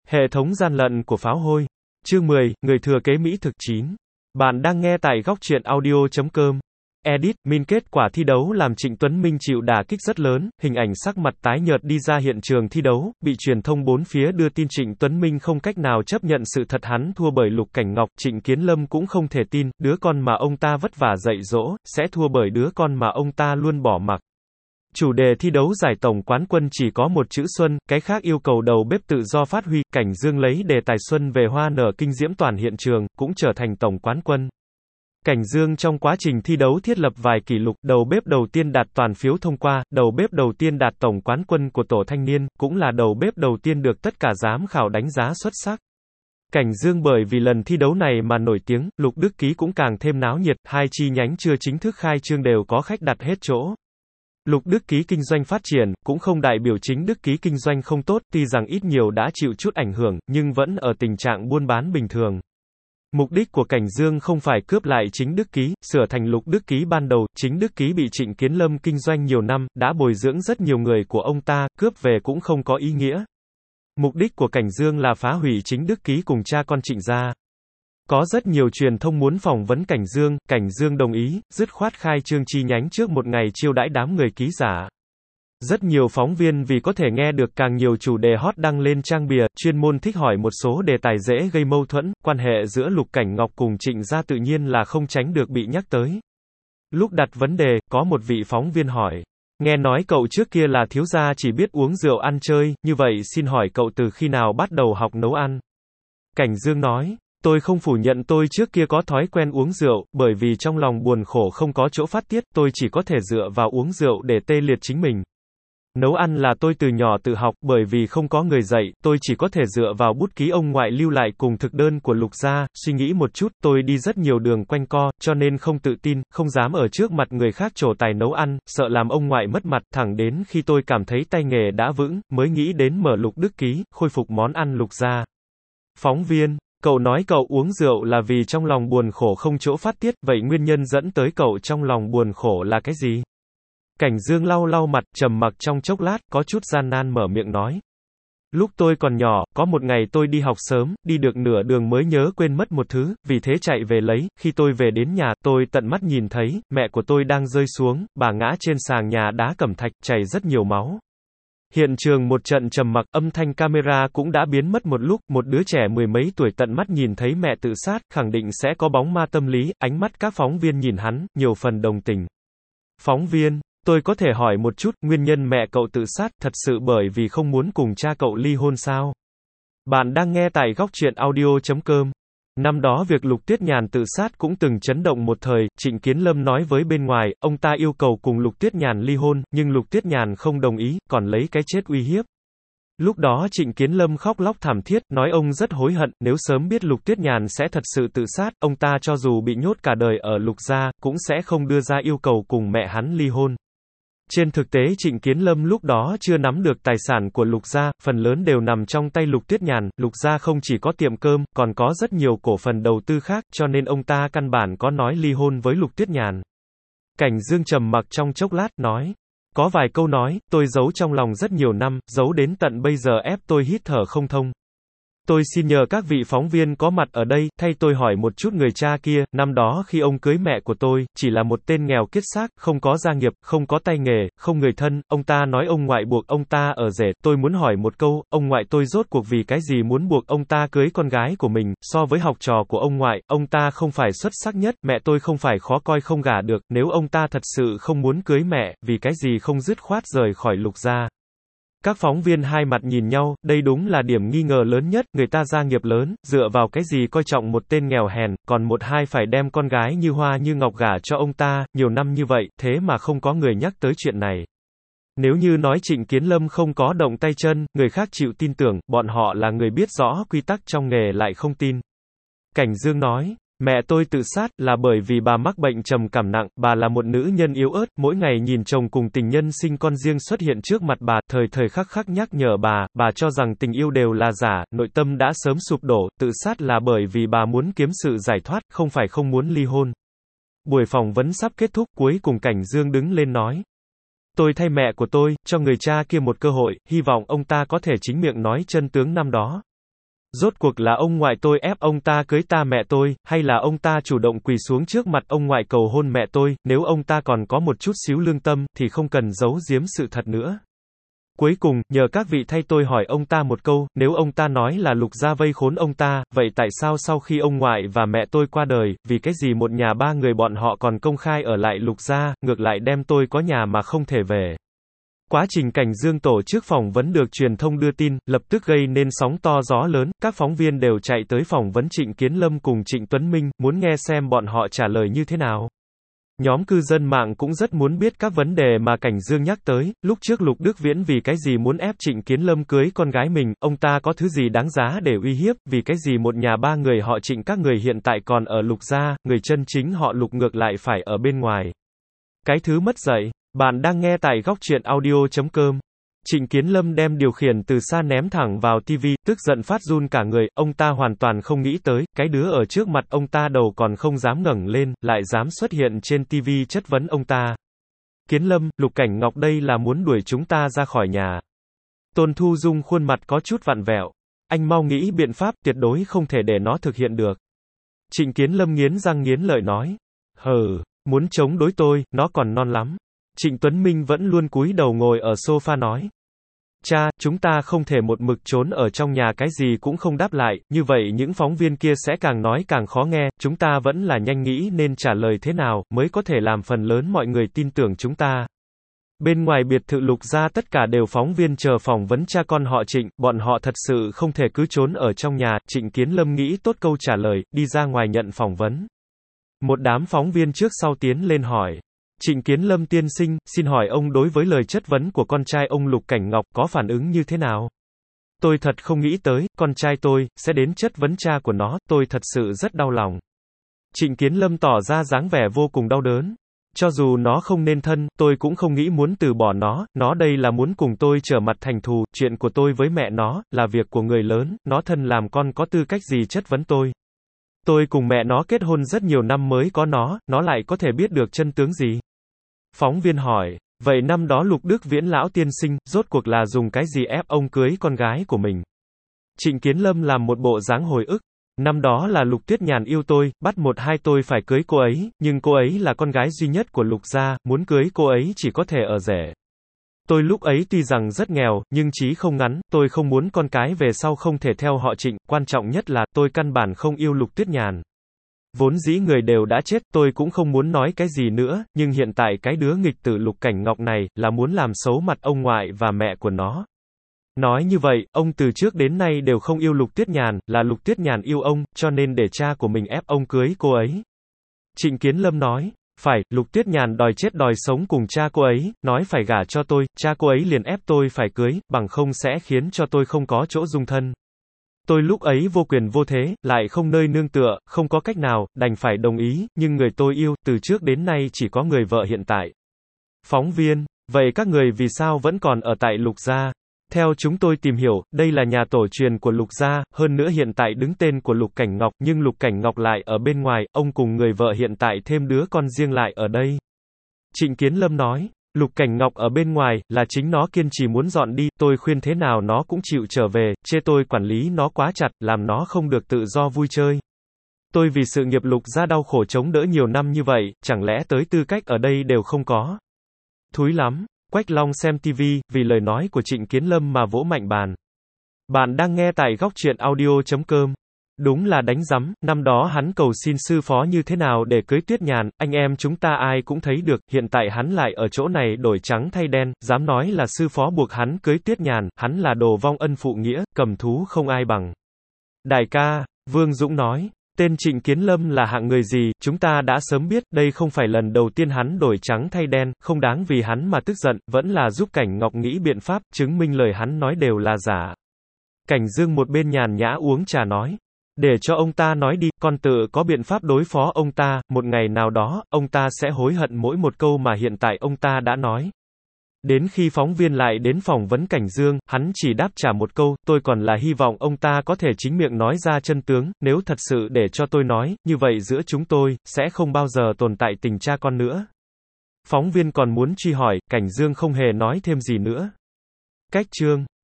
Hệ thống gian lận của pháo hôi. Chương 10, người thừa kế Mỹ thực 9. Bạn đang nghe tại góc truyện audio.com. Edit, min kết quả thi đấu làm Trịnh Tuấn Minh chịu đả kích rất lớn, hình ảnh sắc mặt tái nhợt đi ra hiện trường thi đấu, bị truyền thông bốn phía đưa tin Trịnh Tuấn Minh không cách nào chấp nhận sự thật hắn thua bởi Lục Cảnh Ngọc, Trịnh Kiến Lâm cũng không thể tin, đứa con mà ông ta vất vả dạy dỗ, sẽ thua bởi đứa con mà ông ta luôn bỏ mặc. Chủ đề thi đấu giải tổng quán quân chỉ có một chữ Xuân, cái khác yêu cầu đầu bếp tự do phát huy, Cảnh Dương lấy đề tài Xuân về hoa nở kinh diễm toàn hiện trường, cũng trở thành tổng quán quân. Cảnh Dương trong quá trình thi đấu thiết lập vài kỷ lục, đầu bếp đầu tiên đạt toàn phiếu thông qua, đầu bếp đầu tiên đạt tổng quán quân của tổ thanh niên, cũng là đầu bếp đầu tiên được tất cả giám khảo đánh giá xuất sắc. Cảnh Dương bởi vì lần thi đấu này mà nổi tiếng, Lục Đức Ký cũng càng thêm náo nhiệt, hai chi nhánh chưa chính thức khai trương đều có khách đặt hết chỗ. Lục Đức Ký kinh doanh phát triển, cũng không đại biểu chính Đức Ký kinh doanh không tốt, tuy rằng ít nhiều đã chịu chút ảnh hưởng, nhưng vẫn ở tình trạng buôn bán bình thường. Mục đích của Cảnh Dương không phải cướp lại chính Đức Ký, sửa thành Lục Đức Ký ban đầu, chính Đức Ký bị Trịnh Kiến Lâm kinh doanh nhiều năm, đã bồi dưỡng rất nhiều người của ông ta, cướp về cũng không có ý nghĩa. Mục đích của Cảnh Dương là phá hủy chính Đức Ký cùng cha con Trịnh gia. Có rất nhiều truyền thông muốn phỏng vấn Cảnh Dương đồng ý, dứt khoát khai trương chi nhánh trước một ngày chiêu đãi đám người ký giả. Rất nhiều phóng viên vì có thể nghe được càng nhiều chủ đề hot đăng lên trang bìa, chuyên môn thích hỏi một số đề tài dễ gây mâu thuẫn, quan hệ giữa Lục Cảnh Ngọc cùng Trịnh gia tự nhiên là không tránh được bị nhắc tới. Lúc đặt vấn đề, có một vị phóng viên hỏi, nghe nói cậu trước kia là thiếu gia chỉ biết uống rượu ăn chơi, như vậy xin hỏi cậu từ khi nào bắt đầu học nấu ăn? Cảnh Dương nói, tôi không phủ nhận tôi trước kia có thói quen uống rượu, bởi vì trong lòng buồn khổ không có chỗ phát tiết, tôi chỉ có thể dựa vào uống rượu để tê liệt chính mình. Nấu ăn là tôi từ nhỏ tự học, bởi vì không có người dạy, tôi chỉ có thể dựa vào bút ký ông ngoại lưu lại cùng thực đơn của Lục gia, suy nghĩ một chút, tôi đi rất nhiều đường quanh co, cho nên không tự tin, không dám ở trước mặt người khác trổ tài nấu ăn, sợ làm ông ngoại mất mặt, thẳng đến khi tôi cảm thấy tay nghề đã vững, mới nghĩ đến mở Lục Đức Ký, khôi phục món ăn Lục gia. Phóng viên, cậu nói cậu uống rượu là vì trong lòng buồn khổ không chỗ phát tiết, vậy nguyên nhân dẫn tới cậu trong lòng buồn khổ là cái gì? Cảnh Dương lau lau mặt, trầm mặc trong chốc lát, có chút gian nan mở miệng nói. Lúc tôi còn nhỏ, có một ngày tôi đi học sớm, đi được nửa đường mới nhớ quên mất một thứ, vì thế chạy về lấy, khi tôi về đến nhà, tôi tận mắt nhìn thấy, mẹ của tôi đang rơi xuống, bà ngã trên sàn nhà đá cẩm thạch, chảy rất nhiều máu. Hiện trường một trận trầm mặc, âm thanh camera cũng đã biến mất một lúc, một đứa trẻ mười mấy tuổi tận mắt nhìn thấy mẹ tự sát, khẳng định sẽ có bóng ma tâm lý, ánh mắt các phóng viên nhìn hắn, nhiều phần đồng tình. Phóng viên, tôi có thể hỏi một chút, nguyên nhân mẹ cậu tự sát, thật sự bởi vì không muốn cùng cha cậu ly hôn sao? Bạn đang nghe tại góc truyện audio.com. Năm đó việc Lục Tuyết Nhàn tự sát cũng từng chấn động một thời, Trịnh Kiến Lâm nói với bên ngoài, ông ta yêu cầu cùng Lục Tuyết Nhàn ly hôn, nhưng Lục Tuyết Nhàn không đồng ý, còn lấy cái chết uy hiếp. Lúc đó Trịnh Kiến Lâm khóc lóc thảm thiết, nói ông rất hối hận, nếu sớm biết Lục Tuyết Nhàn sẽ thật sự tự sát, ông ta cho dù bị nhốt cả đời ở Lục gia, cũng sẽ không đưa ra yêu cầu cùng mẹ hắn ly hôn. Trên thực tế Trịnh Kiến Lâm lúc đó chưa nắm được tài sản của Lục gia, phần lớn đều nằm trong tay Lục Tuyết Nhàn, Lục gia không chỉ có tiệm cơm, còn có rất nhiều cổ phần đầu tư khác, cho nên ông ta căn bản có nói ly hôn với Lục Tuyết Nhàn. Cảnh Dương trầm mặc trong chốc lát, nói, có vài câu nói, tôi giấu trong lòng rất nhiều năm, giấu đến tận bây giờ ép tôi hít thở không thông. Tôi xin nhờ các vị phóng viên có mặt ở đây, thay tôi hỏi một chút người cha kia, năm đó khi ông cưới mẹ của tôi, chỉ là một tên nghèo kiết xác, không có gia nghiệp, không có tay nghề, không người thân, ông ta nói ông ngoại buộc ông ta ở rể, tôi muốn hỏi một câu, ông ngoại tôi rốt cuộc vì cái gì muốn buộc ông ta cưới con gái của mình, so với học trò của ông ngoại, ông ta không phải xuất sắc nhất, mẹ tôi không phải khó coi không gả được, nếu ông ta thật sự không muốn cưới mẹ, vì cái gì không dứt khoát rời khỏi Lục gia. Các phóng viên hai mặt nhìn nhau, đây đúng là điểm nghi ngờ lớn nhất, người ta gia nghiệp lớn, dựa vào cái gì coi trọng một tên nghèo hèn, còn một hai phải đem con gái như hoa như ngọc gả cho ông ta, nhiều năm như vậy, thế mà không có người nhắc tới chuyện này. Nếu như nói Trịnh Kiến Lâm không có động tay chân, người khác chịu tin tưởng, bọn họ là người biết rõ quy tắc trong nghề lại không tin. Cảnh Dương nói, mẹ tôi tự sát là bởi vì bà mắc bệnh trầm cảm nặng, bà là một nữ nhân yếu ớt, mỗi ngày nhìn chồng cùng tình nhân sinh con riêng xuất hiện trước mặt bà, thời khắc khắc nhắc nhở bà cho rằng tình yêu đều là giả, nội tâm đã sớm sụp đổ, tự sát là bởi vì bà muốn kiếm sự giải thoát, không phải không muốn ly hôn. Buổi phỏng vấn sắp kết thúc, cuối cùng Cảnh Dương đứng lên nói. Tôi thay mẹ của tôi, cho người cha kia một cơ hội, hy vọng ông ta có thể chính miệng nói chân tướng năm đó. Rốt cuộc là ông ngoại tôi ép ông ta cưới ta mẹ tôi, hay là ông ta chủ động quỳ xuống trước mặt ông ngoại cầu hôn mẹ tôi, nếu ông ta còn có một chút xíu lương tâm, thì không cần giấu giếm sự thật nữa. Cuối cùng, nhờ các vị thay tôi hỏi ông ta một câu, nếu ông ta nói là Lục gia vây khốn ông ta, vậy tại sao sau khi ông ngoại và mẹ tôi qua đời, vì cái gì một nhà ba người bọn họ còn công khai ở lại Lục gia, ngược lại đem tôi có nhà mà không thể về. Quá trình Cảnh Dương tổ chức phỏng vấn được truyền thông đưa tin, lập tức gây nên sóng to gió lớn, các phóng viên đều chạy tới phỏng vấn Trịnh Kiến Lâm cùng Trịnh Tuấn Minh, muốn nghe xem bọn họ trả lời như thế nào. Nhóm cư dân mạng cũng rất muốn biết các vấn đề mà Cảnh Dương nhắc tới, lúc trước Lục Đức Viễn vì cái gì muốn ép Trịnh Kiến Lâm cưới con gái mình, ông ta có thứ gì đáng giá để uy hiếp, vì cái gì một nhà ba người họ Trịnh các người hiện tại còn ở Lục gia, người chân chính họ Lục ngược lại phải ở bên ngoài. Cái thứ mất dạy. Bạn đang nghe tại góc truyện audio.com. Trịnh Kiến Lâm đem điều khiển từ xa ném thẳng vào TV, tức giận phát run cả người, ông ta hoàn toàn không nghĩ tới, cái đứa ở trước mặt ông ta đầu còn không dám ngẩng lên, lại dám xuất hiện trên TV chất vấn ông ta. Kiến Lâm, Lục Cảnh Ngọc đây là muốn đuổi chúng ta ra khỏi nhà. Tôn Thu Dung khuôn mặt có chút vặn vẹo. Anh mau nghĩ biện pháp, tuyệt đối không thể để nó thực hiện được. Trịnh Kiến Lâm nghiến răng nghiến lợi nói. Muốn chống đối tôi, nó còn non lắm. Trịnh Tuấn Minh vẫn luôn cúi đầu ngồi ở sofa nói. Cha, chúng ta không thể một mực trốn ở trong nhà cái gì cũng không đáp lại, như vậy những phóng viên kia sẽ càng nói càng khó nghe, chúng ta vẫn là nhanh nghĩ nên trả lời thế nào, mới có thể làm phần lớn mọi người tin tưởng chúng ta. Bên ngoài biệt thự Lục gia tất cả đều phóng viên chờ phỏng vấn cha con họ Trịnh, bọn họ thật sự không thể cứ trốn ở trong nhà, Trịnh Kiến Lâm nghĩ tốt câu trả lời, đi ra ngoài nhận phỏng vấn. Một đám phóng viên trước sau tiến lên hỏi. Trịnh Kiến Lâm tiên sinh, xin hỏi ông đối với lời chất vấn của con trai ông Lục Cảnh Ngọc có phản ứng như thế nào? Tôi thật không nghĩ tới, con trai tôi, sẽ đến chất vấn cha của nó, tôi thật sự rất đau lòng. Trịnh Kiến Lâm tỏ ra dáng vẻ vô cùng đau đớn. Cho dù nó không nên thân, tôi cũng không nghĩ muốn từ bỏ nó đây là muốn cùng tôi trở mặt thành thù, chuyện của tôi với mẹ nó, là việc của người lớn, nó thân làm con có tư cách gì chất vấn tôi. Tôi cùng mẹ nó kết hôn rất nhiều năm mới có nó lại có thể biết được chân tướng gì? Phóng viên hỏi, vậy năm đó Lục Đức Viễn lão tiên sinh, rốt cuộc là dùng cái gì ép ông cưới con gái của mình? Trịnh Kiến Lâm làm một bộ dáng hồi ức. Năm đó là Lục Tuyết Nhàn yêu tôi, bắt một hai tôi phải cưới cô ấy, nhưng cô ấy là con gái duy nhất của Lục gia, muốn cưới cô ấy chỉ có thể ở rể. Tôi lúc ấy tuy rằng rất nghèo, nhưng chí không ngắn, tôi không muốn con cái về sau không thể theo họ Trịnh, quan trọng nhất là, tôi căn bản không yêu Lục Tuyết Nhàn. Vốn dĩ người đều đã chết, tôi cũng không muốn nói cái gì nữa, nhưng hiện tại cái đứa nghịch tử Lục Cảnh Ngọc này, là muốn làm xấu mặt ông ngoại và mẹ của nó. Nói như vậy, ông từ trước đến nay đều không yêu Lục Tuyết Nhàn, là Lục Tuyết Nhàn yêu ông, cho nên để cha của mình ép ông cưới cô ấy. Trịnh Kiến Lâm nói, phải, Lục Tuyết Nhàn đòi chết đòi sống cùng cha cô ấy, nói phải gả cho tôi, cha cô ấy liền ép tôi phải cưới, bằng không sẽ khiến cho tôi không có chỗ dung thân. Tôi lúc ấy vô quyền vô thế, lại không nơi nương tựa, không có cách nào, đành phải đồng ý, nhưng người tôi yêu, từ trước đến nay chỉ có người vợ hiện tại. Phóng viên, vậy các người vì sao vẫn còn ở tại Lục gia? Theo chúng tôi tìm hiểu, đây là nhà tổ truyền của Lục gia, hơn nữa hiện tại đứng tên của Lục Cảnh Ngọc, nhưng Lục Cảnh Ngọc lại ở bên ngoài, ông cùng người vợ hiện tại thêm đứa con riêng lại ở đây. Trịnh Kiến Lâm nói, Lục Cảnh Ngọc ở bên ngoài, là chính nó kiên trì muốn dọn đi, tôi khuyên thế nào nó cũng chịu trở về, chê tôi quản lý nó quá chặt, làm nó không được tự do vui chơi. Tôi vì sự nghiệp Lục gia đau khổ chống đỡ nhiều năm như vậy, chẳng lẽ tới tư cách ở đây đều không có. Thúi lắm. Quách Long xem TV, vì lời nói của Trịnh Kiến Lâm mà vỗ mạnh bàn. Bạn đang nghe tại góc truyện audio.com. Đúng là đánh rắm, năm đó hắn cầu xin sư phó như thế nào để cưới Tuyết Nhàn, anh em chúng ta ai cũng thấy được, hiện tại hắn lại ở chỗ này đổi trắng thay đen, dám nói là sư phó buộc hắn cưới Tuyết Nhàn, hắn là đồ vong ân phụ nghĩa, cầm thú không ai bằng. Đại ca, Vương Dũng nói. Tên Trịnh Kiến Lâm là hạng người gì, chúng ta đã sớm biết, đây không phải lần đầu tiên hắn đổi trắng thay đen, không đáng vì hắn mà tức giận, vẫn là giúp Cảnh Ngọc nghĩ biện pháp, chứng minh lời hắn nói đều là giả. Cảnh Dương một bên nhàn nhã uống trà nói, để cho ông ta nói đi, con tự có biện pháp đối phó ông ta, một ngày nào đó, ông ta sẽ hối hận mỗi một câu mà hiện tại ông ta đã nói. Đến khi phóng viên lại đến phỏng vấn Cảnh Dương, hắn chỉ đáp trả một câu, tôi còn là hy vọng ông ta có thể chính miệng nói ra chân tướng, nếu thật sự để cho tôi nói, như vậy giữa chúng tôi, sẽ không bao giờ tồn tại tình cha con nữa. Phóng viên còn muốn truy hỏi, Cảnh Dương không hề nói thêm gì nữa. Cách chương